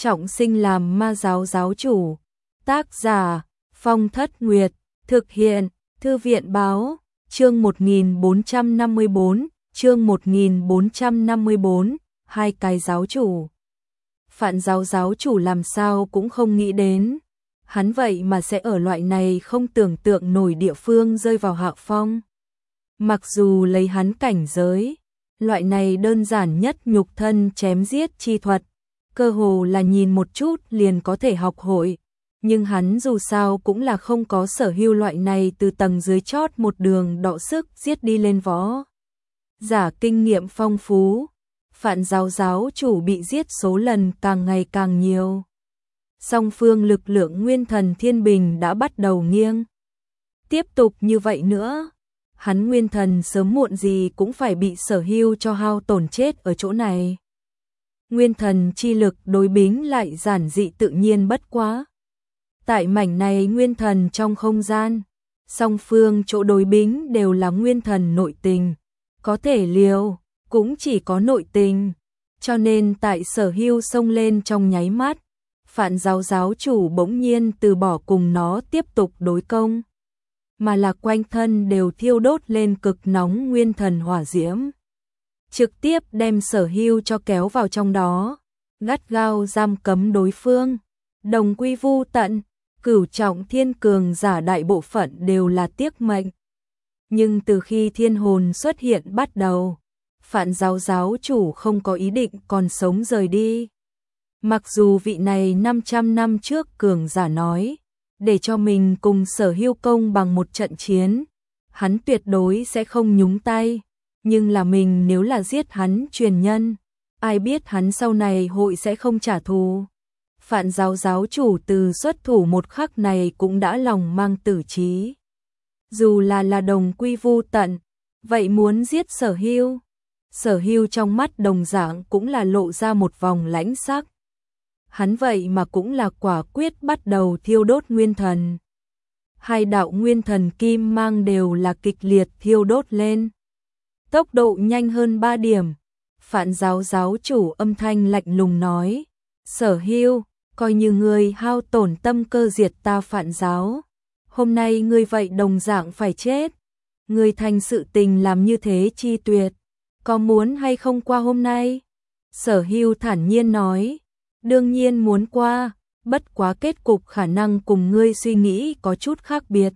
trọng sinh làm ma giáo giáo chủ. Tác giả Phong Thất Nguyệt. Thực hiện Thư viện báo. Chương 1454. Chương 1454. Hai cái giáo chủ. Phạn giáo chủ làm sao cũng không nghĩ đến, hắn vậy mà sẽ ở loại này không tưởng tượng nổi địa phương rơi vào hạ phong. Mặc dù lấy hắn cảnh giới, loại này đơn giản nhất nhục thân chém giết chi thuật, cơ hồ là nhìn một chút liền có thể học hội, nhưng hắn dù sao cũng là không có sở hữu loại này từ tầng dưới chót một đường đọ sức giết đi lên võ giả kinh nghiệm phong phú. Phạn giáo chủ bị giết số lần càng ngày càng nhiều. Song phương lực lượng nguyên thần thiên bình đã bắt đầu nghiêng. Tiếp tục như vậy nữa, hắn nguyên thần sớm muộn gì cũng phải bị sở hữu cho hao tổn chết ở chỗ này. Nguyên thần chi lực đối bính lại giản dị tự nhiên bất quá. Tại mảnh này nguyên thần trong không gian, song phương chỗ đối bính đều là nguyên thần nội tình, có thể liều cũng chỉ có nội tình, cho nên tại sở hữu xông lên trong nháy mắt, Phạn giáo chủ bỗng nhiên từ bỏ cùng nó tiếp tục đối công, mà là quanh thân đều thiêu đốt lên cực nóng nguyên thần hỏa diễm, trực tiếp đem sở hữu cho kéo vào trong đó, gắt gao giam cấm đối phương, đồng quy vu tận. Cửu trọng thiên cường giả đại bộ phận đều là tiếc mệnh, nhưng từ khi thiên hồn xuất hiện bắt đầu, Phạn giáo chủ không có ý định còn sống rời đi. Mặc dù vị này 500 năm trước cường giả nói, để cho mình cùng sở hữu công bằng một trận chiến, hắn tuyệt đối sẽ không nhúng tay, nhưng là mình nếu là giết hắn truyền nhân, ai biết hắn sau này hội sẽ không trả thù. Phạn giáo chủ từ xuất thủ một khắc này cũng đã lòng mang tử trí. Dù là đồng quy vu tận, vậy muốn giết sở hữu. Sở hữu trong mắt đồng dạng cũng là lộ ra một vòng lãnh sắc. Hắn vậy mà cũng là quả quyết bắt đầu thiêu đốt nguyên thần. Hai đạo nguyên thần kim mang đều là kịch liệt thiêu đốt lên. Tốc độ nhanh hơn 3 điểm. Phạn giáo chủ âm thanh lạnh lùng nói, sở hữu, coi như ngươi hao tổn tâm cơ diệt ta Phạn giáo, hôm nay ngươi vậy đồng dạng phải chết. Ngươi thành sự tình làm như thế chi tuyệt, có muốn hay không qua hôm nay? Sở hữu thản nhiên nói, đương nhiên muốn qua, bất quá kết cục khả năng cùng ngươi suy nghĩ có chút khác biệt.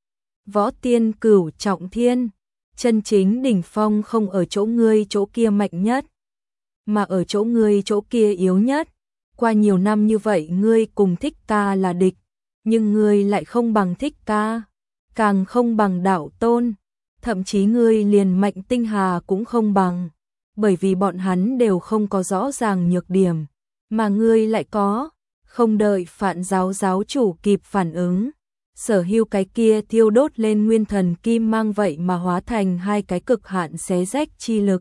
Võ tiên cửu trọng thiên, chân chính đỉnh phong không ở chỗ ngươi chỗ kia mạnh nhất, mà ở chỗ ngươi chỗ kia yếu nhất. Qua nhiều năm như vậy ngươi cùng Thích Ca là địch, nhưng ngươi lại không bằng Thích Ca, càng không bằng đạo tôn, thậm chí ngươi liền Mạnh Tinh Hà cũng không bằng, bởi vì bọn hắn đều không có rõ ràng nhược điểm, mà ngươi lại có. Không đợi Phạn giáo chủ kịp phản ứng, sở hữu cái kia thiêu đốt lên nguyên thần kim mang vậy mà hóa thành hai cái cực hạn xé rách chi lực.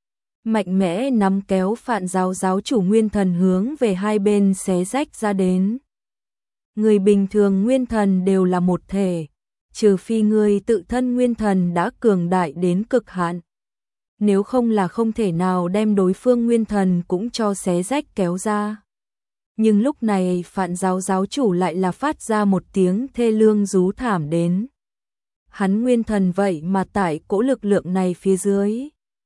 Mạnh mẽ nắm kéo Phạn giáo chủ nguyên thần hướng về hai bên xé rách ra đến. Người bình thường nguyên thần đều là một thể, trừ phi người tự thân nguyên thần đã cường đại đến cực hạn. Nếu không là không thể nào đem đối phương nguyên thần cũng cho xé rách kéo ra. Nhưng lúc này Phạn giáo chủ lại là phát ra một tiếng thê lương rú thảm đến. Hắn nguyên thần vậy mà tại cỗ lực lượng này phía dưới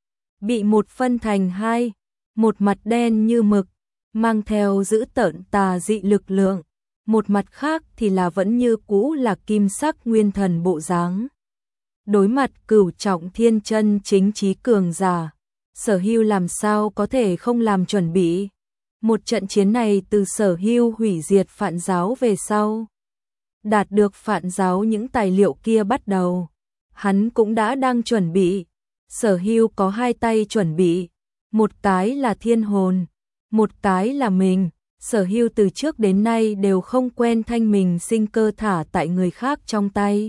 bị một phân thành hai, một mặt đen như mực, mang theo dữ tợn tà dị lực lượng, một mặt khác thì là vẫn như cũ là kim sắc nguyên thần bộ dáng. Đối mặt cửu trọng thiên chân chính trí cường giả, sở hữu làm sao có thể không làm chuẩn bị. Một trận chiến này từ sở hữu hủy diệt Phạn giáo về sau, đạt được Phạn giáo những tài liệu kia bắt đầu, hắn cũng đã đang chuẩn bị. Sở hữu có hai tay chuẩn bị, một cái là thiên hồn, một cái là mình. Sở hữu từ trước đến nay đều không quen thanh mình sinh cơ thả tại người khác trong tay.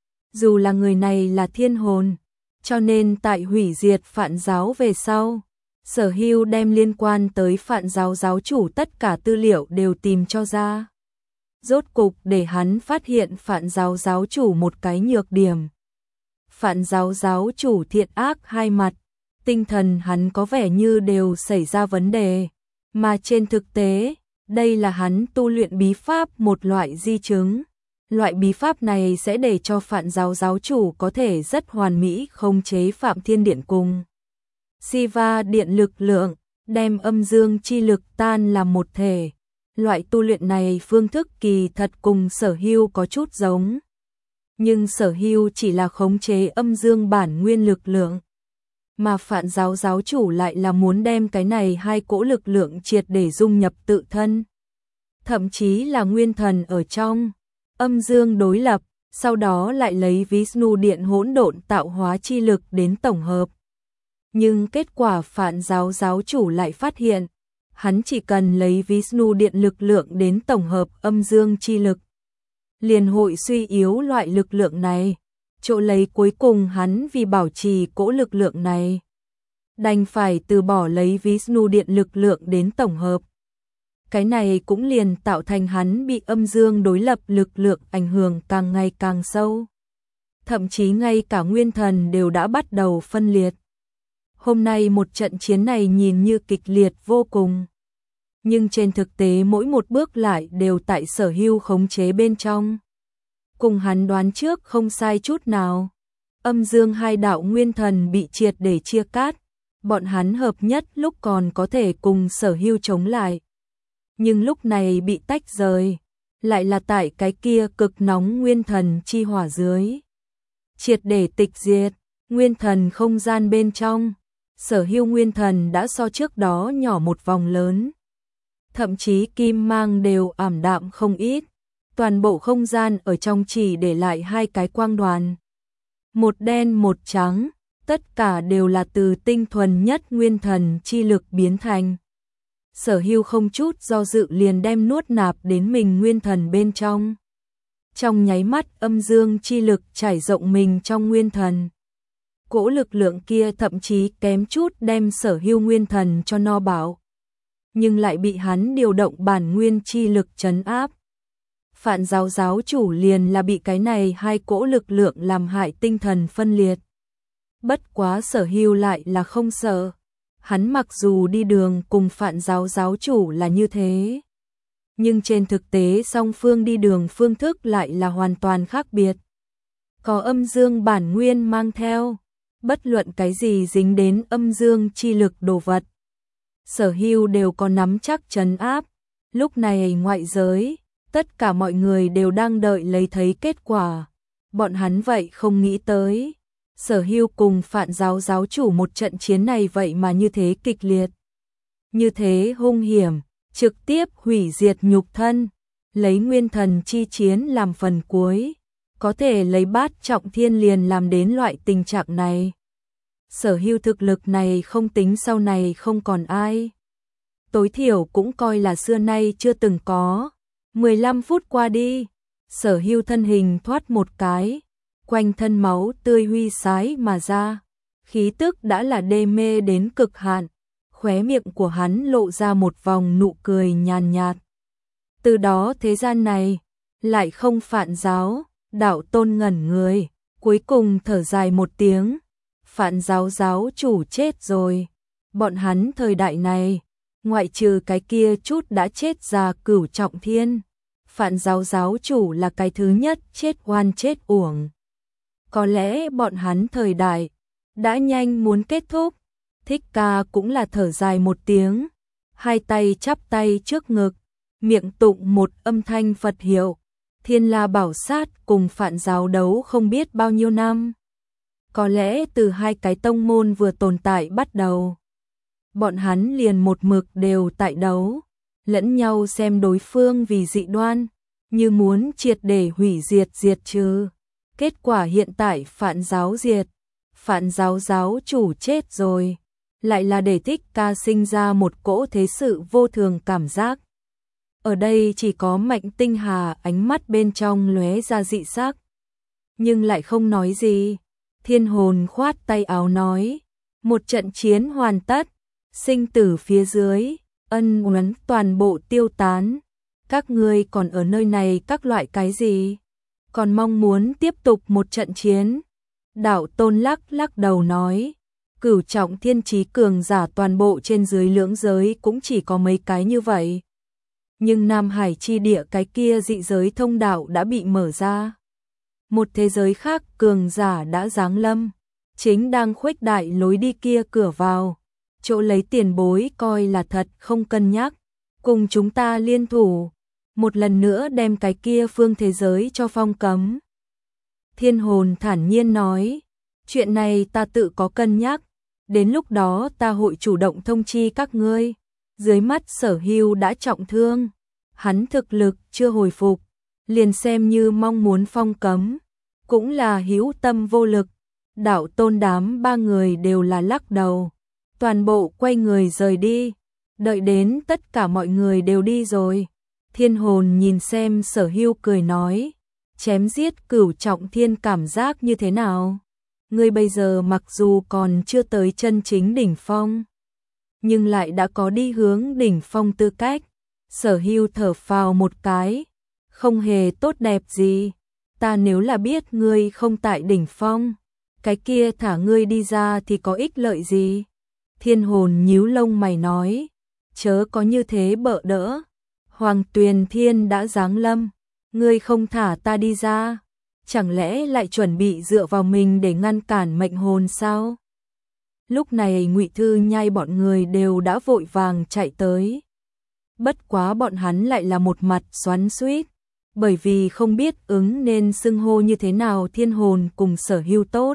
Dù là người này là thiên hồn, cho nên tại hủy diệt Phạn giáo về sau, sở hữu đem liên quan tới Phạn giáo giáo chủ tất cả tư liệu đều tìm cho ra. Rốt cục để hắn phát hiện Phạn giáo giáo chủ một cái nhược điểm. Phạn giáo chủ thiện ác hai mặt, tinh thần hắn có vẻ như đều xảy ra vấn đề, mà trên thực tế, Đây là hắn tu luyện bí pháp một loại di chứng. Loại bí pháp này sẽ để cho Phạn giáo giáo chủ có thể rất hoàn mỹ khống chế Phạm Thiên Điện cùng Siva Điện lực lượng, đem âm dương chi lực tan làm một thể. Loại tu luyện này phương thức kỳ thật cùng Sở Hưu có chút giống. Nhưng Sở Hưu chỉ là khống chế âm dương bản nguyên lực lượng. Mà Phạn giáo giáo chủ lại là muốn đem cái này hai cỗ lực lượng triệt để dung nhập tự thân. Thậm chí là nguyên thần ở trong, âm dương đối lập, sau đó lại lấy Vishnu Điện hỗn độn tạo hóa chi lực đến tổng hợp. Nhưng kết quả Phạn giáo giáo chủ lại phát hiện, hắn chỉ cần lấy Vishnu Điện lực lượng đến tổng hợp âm dương chi lực, liền hội suy yếu loại lực lượng này. Chỗ lấy cuối cùng hắn vì bảo trì cỗ lực lượng này, đành phải từ bỏ lấy Vishnu Điện lực lượng đến tổng hợp. Cái này cũng liền tạo thành hắn bị âm dương đối lập lực lượng ảnh hưởng càng ngày càng sâu. Thậm chí ngay cả nguyên thần đều đã bắt đầu phân liệt. Hôm nay một trận chiến này nhìn như kịch liệt vô cùng. Nhưng trên thực tế mỗi một bước lại đều tại Sở Hưu khống chế bên trong. Cùng hắn đoán trước không sai chút nào. Âm dương hai đạo nguyên thần bị triệt để chia cắt. Bọn hắn hợp nhất lúc còn có thể cùng Sở Hưu chống lại. Nhưng lúc này bị tách rời, lại là tại cái kia cực nóng nguyên thần chi hỏa dưới. Triệt để tịch diệt, nguyên thần không gian bên trong, Sở Hưu nguyên thần đã so trước đó nhỏ một vòng lớn. Thậm chí kim mang đều ảm đạm không ít, toàn bộ không gian ở trong chỉ để lại hai cái quang đoàn. Một đen một trắng, tất cả đều là từ tinh thuần nhất nguyên thần chi lực biến thành. Sở Hưu không chút do dự liền đem nuốt nạp đến mình nguyên thần bên trong. Trong nháy mắt âm dương chi lực trải rộng mình trong nguyên thần. Cỗ lực lượng kia thậm chí kém chút đem Sở Hưu nguyên thần cho no bảo. Nhưng lại bị hắn điều động bản nguyên chi lực trấn áp. Phạn giáo giáo chủ liền là bị cái này hai cỗ lực lượng làm hại tinh thần phân liệt. Bất quá Sở Hưu lại là không sợ. Hắn mặc dù đi đường cùng Phạn giáo giáo chủ là như thế, nhưng trên thực tế song phương đi đường phương thức lại là hoàn toàn khác biệt. Có âm dương bản nguyên mang theo, bất luận cái gì dính đến âm dương chi lực đồ vật, Sở Hưu đều có nắm chắc trấn áp. Lúc này ngoại giới, tất cả mọi người đều đang đợi lấy thấy kết quả. Bọn hắn vậy không nghĩ tới. Sở Hưu cùng Phạn giáo giáo chủ một trận chiến này vậy mà như thế kịch liệt. Như thế hung hiểm, trực tiếp hủy diệt nhục thân. Lấy nguyên thần chi chiến làm phần cuối. Có thể lấy bát trọng thiên liền làm đến loại tình trạng này. Sở Hưu thực lực này không tính sau này không còn ai. Tối thiểu cũng coi là xưa nay chưa từng có. 15 phút qua đi, Sở Hưu thân hình thoát một cái. Quanh thân máu tươi huy sái mà ra, khí tức đã là đê mê đến cực hạn, khóe miệng của hắn lộ ra một vòng nụ cười nhàn nhạt. Từ đó thế gian này, lại không Phạn giáo, đạo tôn ngẩn người, cuối cùng thở dài một tiếng, Phạn giáo giáo chủ chết rồi. Bọn hắn thời đại này, ngoại trừ cái kia chút đã chết già cửu trọng thiên, Phạn giáo giáo chủ là cái thứ nhất chết oan chết uổng. Có lẽ bọn hắn thời đại đã nhanh muốn kết thúc. Thích Ca cũng là thở dài một tiếng, hai tay chắp tay trước ngực, miệng tụng một âm thanh Phật hiệu. Thiên La Bảo Sát cùng Phạn giáo đấu không biết bao nhiêu năm. Có lẽ từ hai cái tông môn vừa tồn tại bắt đầu, bọn hắn liền một mực đều tại đấu, lẫn nhau xem đối phương vì dị đoan, như muốn triệt để hủy diệt diệt trừ. Kết quả hiện tại Phạn giáo diệt, Phạn giáo giáo chủ chết rồi, lại là để Thích Ca sinh ra một cỗ thế sự vô thường cảm giác. Ở đây chỉ có Mạnh Tinh Hà ánh mắt bên trong lóe ra dị sắc, nhưng lại không nói gì. Thiên Hồn khoát tay áo nói, một trận chiến hoàn tất, sinh tử phía dưới, ân oán toàn bộ tiêu tán. Các ngươi còn ở nơi này các loại cái gì? Còn mong muốn tiếp tục một trận chiến. Đạo tôn lắc lắc đầu nói, cửu trọng thiên trí cường giả toàn bộ trên dưới lưỡng giới cũng chỉ có mấy cái như vậy. Nhưng Nam Hải chi địa cái kia dị giới thông đạo đã bị mở ra. Một thế giới khác cường giả đã giáng lâm, chính đang khuếch đại lối đi kia cửa vào. Chỗ lấy tiền bối coi là thật không cân nhắc, cùng chúng ta liên thủ, một lần nữa đem cái kia phương thế giới cho phong cấm. Thiên hồn thản nhiên nói, chuyện này ta tự có cân nhắc, đến lúc đó ta hội chủ động thông chi các ngươi. Dưới mắt Sở Hưu đã trọng thương, hắn thực lực chưa hồi phục, liền xem như mong muốn phong cấm, cũng là hữu tâm vô lực. Đạo Tôn đám ba người đều là lắc đầu, toàn bộ quay người rời đi, đợi đến tất cả mọi người đều đi rồi. Thiên hồn nhìn xem Sở Hưu cười nói, chém giết cửu trọng thiên cảm giác như thế nào? Ngươi bây giờ mặc dù còn chưa tới chân chính đỉnh phong, nhưng lại đã có đi hướng đỉnh phong tư cách. Sở Hưu thở phào một cái, không hề tốt đẹp gì. Ta nếu là biết ngươi không tại đỉnh phong, cái kia thả ngươi đi ra thì có ích lợi gì? Thiên hồn nhíu lông mày nói, chớ có như thế bợ đỡ. Hoàng Tuyền Thiên đã giáng lâm, ngươi không thả ta đi ra, chẳng lẽ lại chuẩn bị dựa vào mình để ngăn cản mệnh hồn sao? Lúc này Ngụy Thư Nhai bọn người đều đã vội vàng chạy tới. Bất quá bọn hắn lại là một mặt xoắn xuýt, bởi vì không biết ứng nên xưng hô như thế nào Thiên hồn cùng Sở Hưu tốt.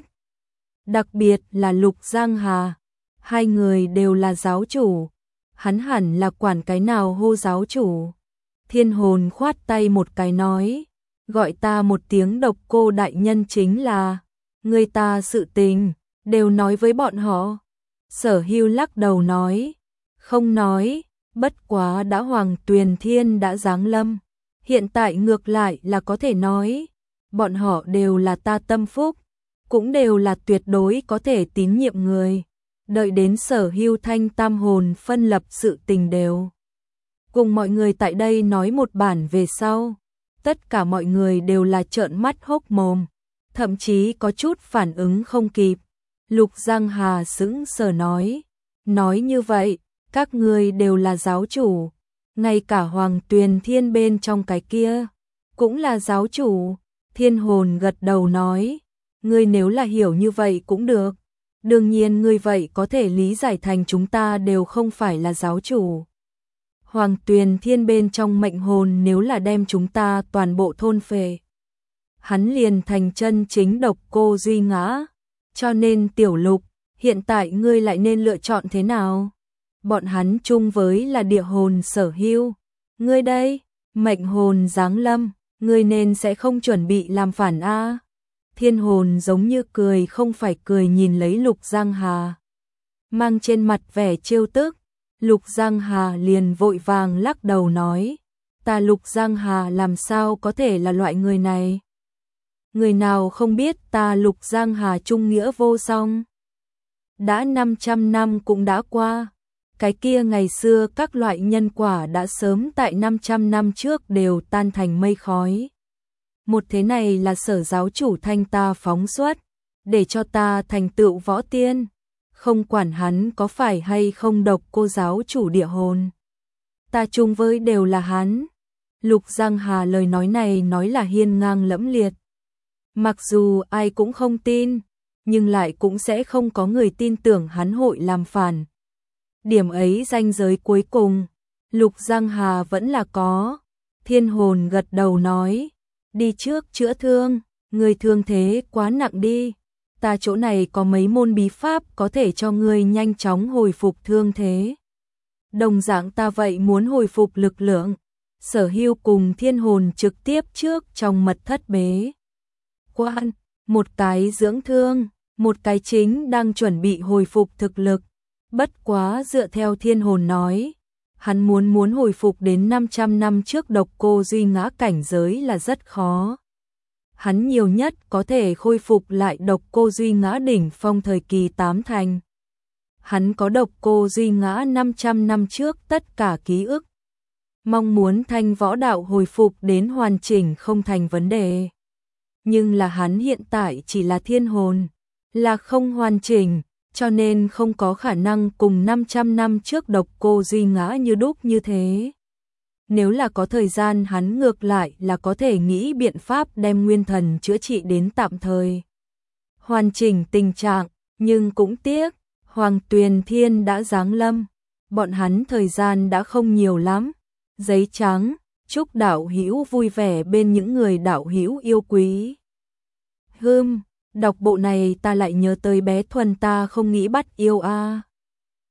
Đặc biệt là Lục Giang Hà, hai người đều là giáo chủ, hắn hẳn là quản cái nào hô giáo chủ. Thiên hồn khoát tay một cái nói, gọi ta một tiếng Độc Cô đại nhân chính là, người ta sự tình đều nói với bọn họ. Sở Hưu lắc đầu nói, không nói, bất quá đã Hoàng Tuyền Thiên đã giáng lâm, hiện tại ngược lại là có thể nói, bọn họ đều là ta tâm phúc, cũng đều là tuyệt đối có thể tín nhiệm người. Đợi đến Sở Hưu thanh tam hồn phân lập sự tình đều cùng mọi người tại đây nói một bản về sau, tất cả mọi người đều là trợn mắt hốc mồm, thậm chí có chút phản ứng không kịp. Lục Giang Hà sững sờ nói như vậy, các ngươi đều là giáo chủ, ngay cả Hoàng Tuyền Thiên bên trong cái kia cũng là giáo chủ. Thiên hồn gật đầu nói, ngươi nếu là hiểu như vậy cũng được, đương nhiên ngươi vậy có thể lý giải thành chúng ta đều không phải là giáo chủ. Hoàng Tuyền Thiên bên trong mệnh hồn nếu là đem chúng ta toàn bộ thôn phệ, hắn liền thành chân chính Độc Cô duy ngã. Cho nên Tiểu Lục, hiện tại ngươi lại nên lựa chọn thế nào? Bọn hắn chung với là địa hồn Sở Hưu, ngươi đây, mệnh hồn giáng lâm, ngươi nên sẽ không chuẩn bị làm phản a? Thiên hồn giống như cười không phải cười nhìn lấy Lục Giang Hà, mang trên mặt vẻ trêu tức. Lục Giang Hà liền vội vàng lắc đầu nói, ta Lục Giang Hà làm sao có thể là loại người này? Người nào không biết ta Lục Giang Hà trung nghĩa vô song? Đã 500 năm cũng đã qua, cái kia ngày xưa các loại nhân quả đã sớm tại 500 năm trước đều tan thành mây khói. Một thế này là Sở giáo chủ thanh ta phóng xuất, để cho ta thành tựu võ tiên, không quản hắn có phải hay không Độc Cô giáo chủ địa hồn, ta chung với đều là hắn. Lục Giang Hà lời nói này nói là hiên ngang lẫm liệt, mặc dù ai cũng không tin, nhưng lại cũng sẽ không có người tin tưởng hắn hội làm phản. Điểm ấy ranh giới cuối cùng, Lục Giang Hà vẫn là có. Thiên hồn gật đầu nói, đi trước chữa thương, người thương thế quá nặng đi, ta chỗ này có mấy môn bí pháp có thể cho ngươi nhanh chóng hồi phục thương thế. Đồng dạng ta vậy muốn hồi phục lực lượng. Sở Hưu cùng Thiên hồn trực tiếp trước trong mật thất bế quan, một cái dưỡng thương, một cái chính đang chuẩn bị hồi phục thực lực. Bất quá dựa theo Thiên hồn nói, hắn muốn hồi phục đến 500 năm trước Độc Cô duy ngã cảnh giới là rất khó. Hắn nhiều nhất có thể khôi phục lại Độc Cô duy ngã đỉnh phong thời kỳ 8 thành. Hắn có Độc Cô duy ngã 500 năm trước tất cả ký ức. Mong muốn thanh võ đạo hồi phục đến hoàn chỉnh không thành vấn đề. Nhưng là hắn hiện tại chỉ là thiên hồn, là không hoàn chỉnh, cho nên không có khả năng cùng 500 năm trước Độc Cô duy ngã như đúc như thế. nếu là có thời gian hắn ngược lại là có thể nghĩ biện pháp đem nguyên thần chữa trị đến tạm thời hoàn chỉnh tình trạng, nhưng cũng tiếc, Hoàng Tuyền Thiên đã giáng lâm, bọn hắn thời gian đã không nhiều lắm. Giấy trắng, chúc đạo hữu vui vẻ bên những người đạo hữu yêu quý. Đọc bộ này ta lại nhớ tới bé Thuần ta không nghĩ bắt yêu a.